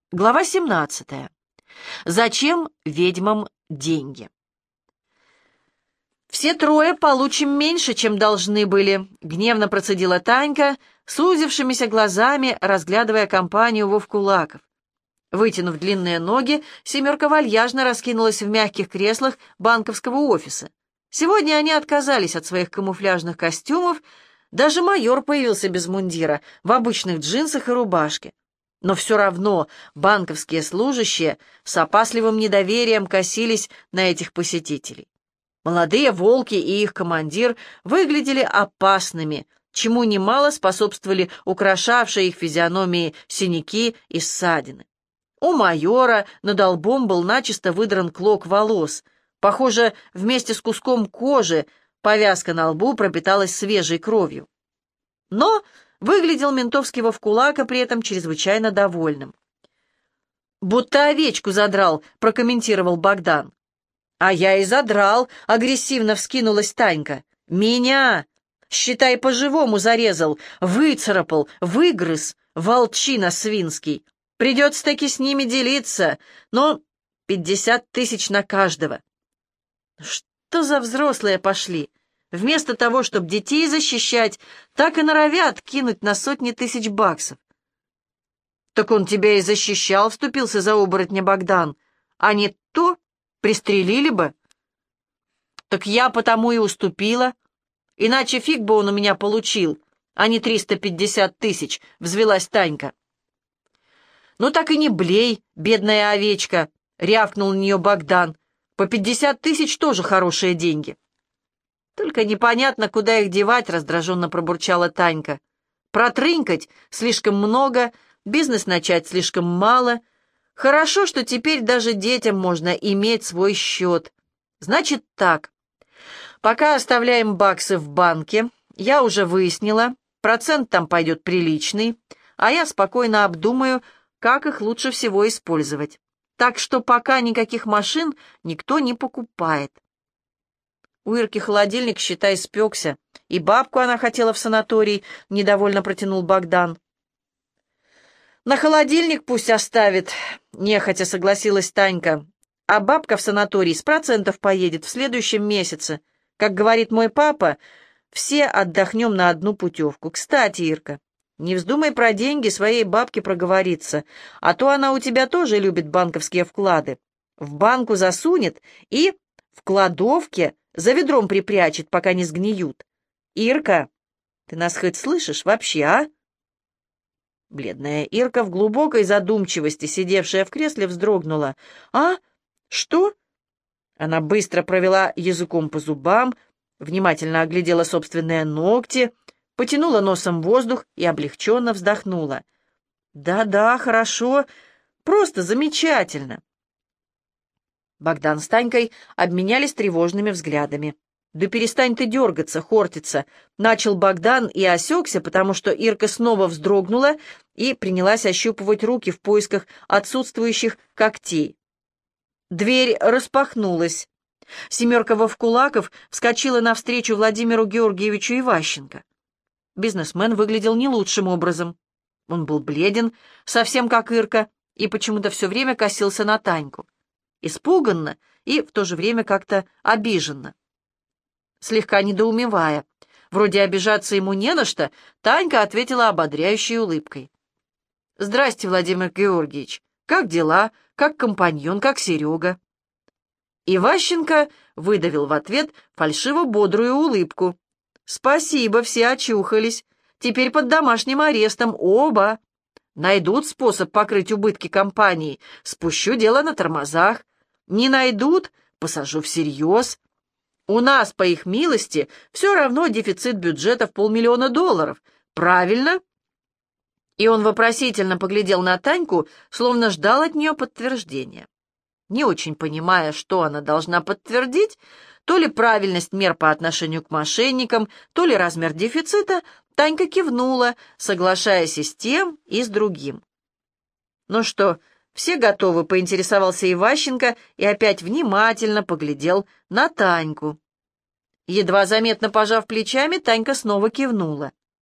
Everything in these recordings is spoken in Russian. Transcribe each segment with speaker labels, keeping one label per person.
Speaker 1: Глава 17. Зачем ведьмам деньги? «Все трое получим меньше, чем должны были», — гневно процедила Танька, сузившимися глазами, разглядывая компанию вовкулаков. Вытянув длинные ноги, семерка вальяжно раскинулась в мягких креслах банковского офиса. Сегодня они отказались от своих камуфляжных костюмов, даже майор появился без мундира, в обычных джинсах и рубашке. Но все равно банковские служащие с опасливым недоверием косились на этих посетителей. Молодые волки и их командир выглядели опасными, чему немало способствовали украшавшие их физиономии синяки и ссадины. У майора над лбом был начисто выдран клок волос. Похоже, вместе с куском кожи повязка на лбу пропиталась свежей кровью. Но выглядел ментовский вовкулака при этом чрезвычайно довольным. «Будто овечку задрал», — прокомментировал Богдан. «А я и задрал», — агрессивно вскинулась Танька. «Меня, считай, по-живому зарезал, выцарапал, выгрыз, волчина свинский. Придется-таки с ними делиться, но 50 000 на каждого». Что за взрослые пошли? Вместо того, чтобы детей защищать, так и норовят кинуть на сотни тысяч баксов. «Так он тебя и защищал», — вступился за оборотня Богдан. «А не то пристрелили бы». «Так я потому и уступила. Иначе фиг бы он у меня получил, а не 350 000», — взвелась Танька. «Ну так и не блей, бедная овечка», — рявкнул на нее Богдан. «По 50 000 тоже хорошие деньги». «Только непонятно, куда их девать», — раздраженно пробурчала Танька. «Протрынькать слишком много, бизнес начать слишком мало. Хорошо, что теперь даже детям можно иметь свой счет. Значит так, пока оставляем баксы в банке, я уже выяснила, процент там пойдет приличный, а я спокойно обдумаю, как их лучше всего использовать. Так что пока никаких машин никто не покупает». У Ирки холодильник, считай, спекся, и бабку она хотела в санаторий, — недовольно протянул Богдан. «На холодильник пусть оставит», — нехотя согласилась Танька. «А бабка в санаторий с процентов поедет в следующем месяце. Как говорит мой папа, все отдохнем на одну путевку. Кстати, Ирка, не вздумай про деньги своей бабке проговориться, а то она у тебя тоже любит банковские вклады. В банку засунет и в кладовке за ведром припрячет, пока не сгниют. Ирка, ты нас хоть слышишь вообще, а?» Бледная Ирка в глубокой задумчивости, сидевшая в кресле, вздрогнула. «А? Что?» Она быстро провела языком по зубам, внимательно оглядела собственные ногти, потянула носом воздух и облегченно вздохнула. «Да-да, хорошо, просто замечательно». Богдан с Танькой обменялись тревожными взглядами. «Да перестань ты дергаться, хортиться!» — начал Богдан и осекся, потому что Ирка снова вздрогнула и принялась ощупывать руки в поисках отсутствующих когтей. Дверь распахнулась. Семерка вовкулаков вскочила навстречу Владимиру Георгиевичу Иващенко. Бизнесмен выглядел не лучшим образом. Он был бледен, совсем как Ирка, и почему-то все время косился на Таньку. Испуганно и в то же время как-то обиженно. Слегка недоумевая, вроде обижаться ему не на что, Танька ответила ободряющей улыбкой. «Здрасте, Владимир Георгиевич. Как дела? Как компаньон? Как Серега?» Иващенко выдавил в ответ фальшиво-бодрую улыбку. «Спасибо, все очухались. Теперь под домашним арестом оба. Найдут способ покрыть убытки компании, спущу дело на тормозах. Не найдут, посажу всерьез. У нас, по их милости, все равно дефицит бюджета в $500 000. Правильно?» И он вопросительно поглядел на Таньку, словно ждал от нее подтверждения. Не очень понимая, что она должна подтвердить, то ли правильность мер по отношению к мошенникам, то ли размер дефицита, Танька кивнула, соглашаясь и с тем, и с другим. «Ну что, все готовы?» — поинтересовался Иващенко и опять внимательно поглядел на Таньку. Едва заметно пожав плечами, Танька снова кивнула.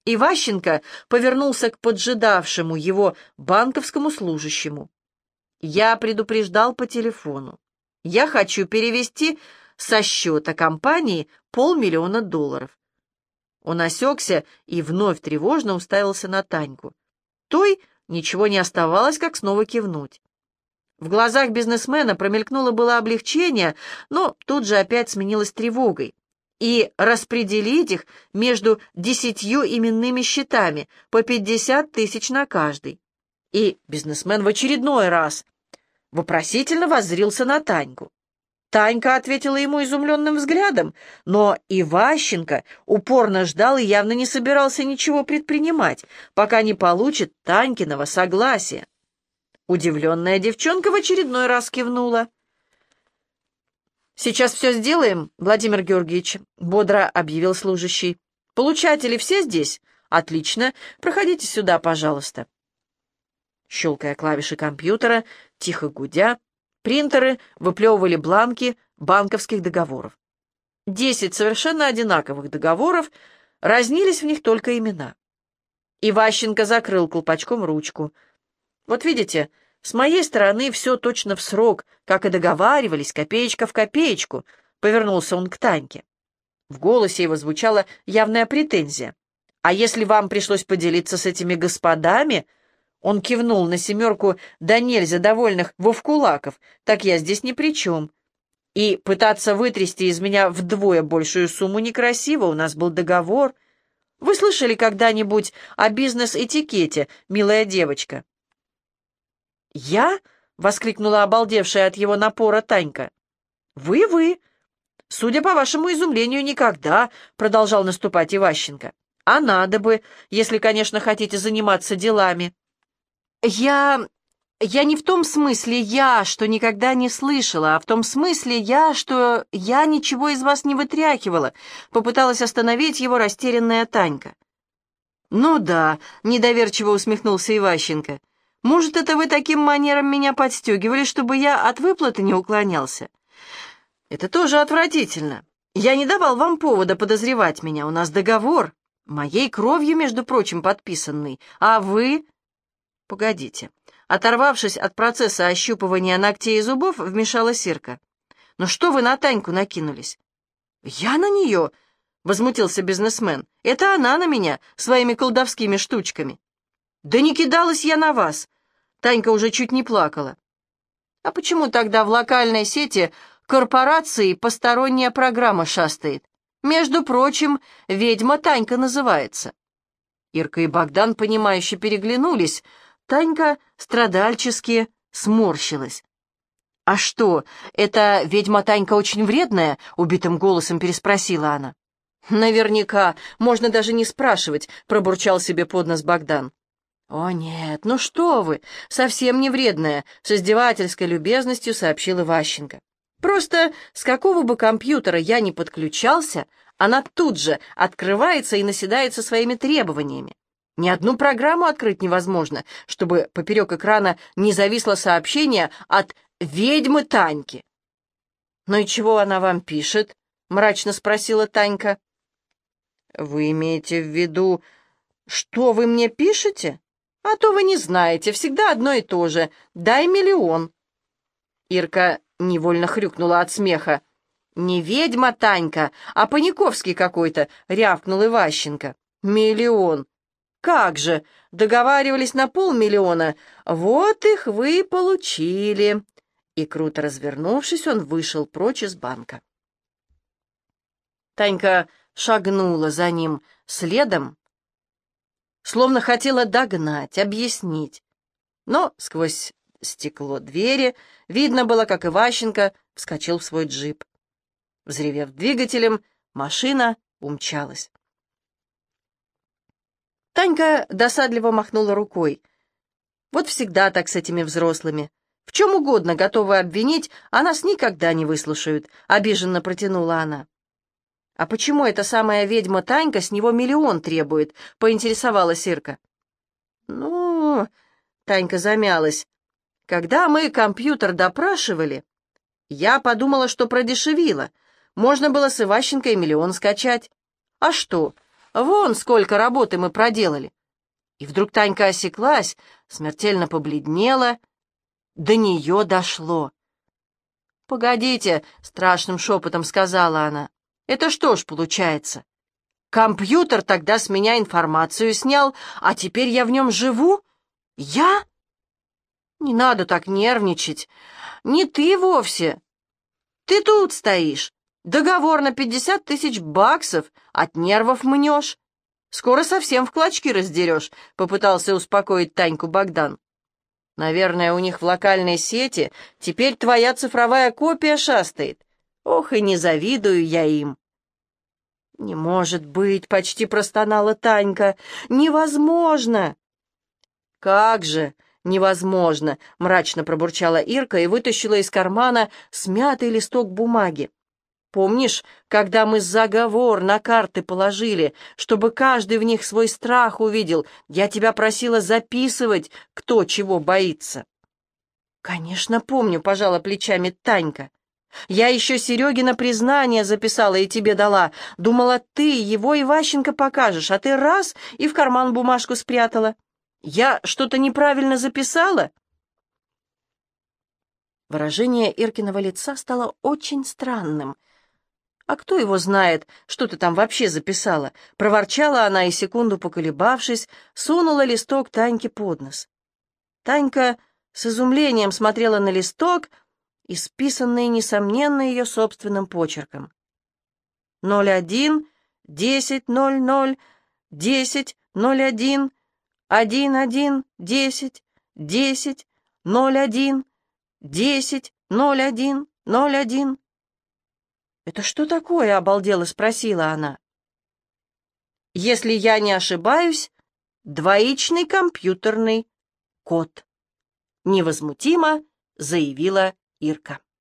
Speaker 1: Иващенко повернулся к поджидавшему его банковскому служащему. «Я предупреждал по телефону. Я хочу перевести со счета компании $500 000. Он осекся и вновь тревожно уставился на Таньку. Той ничего не оставалось, как снова кивнуть. В глазах бизнесмена промелькнуло было облегчение, но тут же опять сменилось тревогой. И распределить их между 10 именными счетами по 50 000 на каждый. И бизнесмен в очередной раз вопросительно воззрился на Таньку. Танька ответила ему изумленным взглядом, но Иващенко упорно ждал и явно не собирался ничего предпринимать, пока не получит Танькиного согласия. Удивленная девчонка в очередной раз кивнула. «Сейчас все сделаем, Владимир Георгиевич», — бодро объявил служащий. «Получатели все здесь? Отлично. Проходите сюда, пожалуйста». Щелкая клавиши компьютера, тихо гудя, принтеры выплевывали бланки банковских договоров. 10 совершенно одинаковых договоров, разнились в них только имена. Иващенко закрыл колпачком ручку. «Вот видите, с моей стороны все точно в срок, как и договаривались, копеечка в копеечку», — повернулся он к Таньке. В голосе его звучала явная претензия. «А если вам пришлось поделиться с этими господами...» Он кивнул на 7 да нельзя довольных вовкулаков, «так я здесь ни при чем. И пытаться вытрясти из меня вдвое большую сумму некрасиво, у нас был договор. Вы слышали когда-нибудь о бизнес-этикете, милая девочка?» «Я?» — воскликнула обалдевшая от его напора Танька. «Вы? Судя по вашему изумлению, никогда», — продолжал наступать Иващенко. «А надо бы, если, конечно, хотите заниматься делами». «Я не в том смысле что никогда не слышала, а в том смысле что я ничего из вас не вытряхивала», — попыталась остановить его растерянная Танька. «Ну да», — недоверчиво усмехнулся Иващенко. «Может, это вы таким манером меня подстегивали, чтобы я от выплаты не уклонялся? Это тоже отвратительно. Я не давал вам повода подозревать меня. У нас договор, моей кровью, между прочим, подписанный. А вы...» «Погодите». Оторвавшись от процесса ощупывания ногтей и зубов, вмешалась Ирка. «Ну что вы на Таньку накинулись?» «Я на нее?» — возмутился бизнесмен. «Это она на меня своими колдовскими штучками». «Да не кидалась я на вас!» Танька уже чуть не плакала. «А почему тогда в локальной сети корпорации посторонняя программа шастает? Между прочим, ведьма Танька называется». Ирка и Богдан, понимающе переглянулись. Танька страдальчески сморщилась. «А что, эта ведьма Танька очень вредная?» — убитым голосом переспросила она. «Наверняка, можно даже не спрашивать», — пробурчал себе под нос Богдан. «О нет, ну что вы, совсем не вредная», — с издевательской любезностью сообщил Иващенко. «Просто с какого бы компьютера я ни подключался, она тут же открывается и наседает со своими требованиями. Ни одну программу открыть невозможно, чтобы поперек экрана не зависло сообщение от ведьмы Таньки». «Ну и чего она вам пишет?» — мрачно спросила Танька. «Вы имеете в виду, что вы мне пишете? А то вы не знаете, всегда одно и то же. Дай 1 000 000». Ирка невольно хрюкнула от смеха. «Не ведьма Танька, а Паниковский какой-то», — рявкнул Иващенко. 1 000 000. «Как же, договаривались на 500 000. Вот их вы получили». И, круто развернувшись, он вышел прочь из банка. Танька шагнула за ним следом, словно хотела догнать, объяснить. Но сквозь стекло двери видно было, как Иващенко вскочил в свой джип. Взревев двигателем, машина умчалась. Танька досадливо махнула рукой. Вот всегда так с этими взрослыми. В чем угодно готовы обвинить, а нас никогда не выслушают, — обиженно протянула она. «А почему эта самая ведьма Танька с него 1 000 000 требует?» — поинтересовалась Ирка. «Ну...» — Танька замялась. «Когда мы компьютер допрашивали, я подумала, что продешевила. Можно было с Иващенко и 1 000 000 скачать. А что, Вон сколько работы мы проделали. И вдруг Танька осеклась, смертельно побледнела. До нее дошло. «Погодите», — страшным шепотом сказала она. «Это что ж получается? Компьютер тогда с меня информацию снял, а теперь я в нем живу? Я? Не надо так нервничать. Не ты вовсе. Ты тут стоишь. Договор на 50 000 баксов. От нервов мнешь. Скоро совсем в клочки раздерешь», — попытался успокоить Таньку Богдан. «Наверное, у них в локальной сети теперь твоя цифровая копия шастает. Ох, и не завидую я им». «Не может быть», — почти простонала Танька. «Невозможно!» «Как же невозможно!» — мрачно пробурчала Ирка и вытащила из кармана смятый листок бумаги. «Помнишь, когда мы заговор на карты положили, чтобы каждый в них свой страх увидел, я тебя просила записывать, кто чего боится?» «Конечно, помню», — пожала плечами Танька. «Я еще Серегина признание записала и тебе дала. Думала, ты его Иващенко покажешь, а ты раз и в карман бумажку спрятала. Я что-то неправильно записала?» Выражение Иркиного лица стало очень странным. «А кто его знает, что ты там вообще записала?» — проворчала она и, секунду поколебавшись, сунула листок Таньке под нос. Танька с изумлением смотрела на листок, исписанный, несомненно, ее собственным почерком. 01 10 00 10 01 11 10 10 01 10 01 01. «Это что такое?» — обалдела спросила она. «Если я не ошибаюсь, двоичный компьютерный код», — невозмутимо заявила Ирка.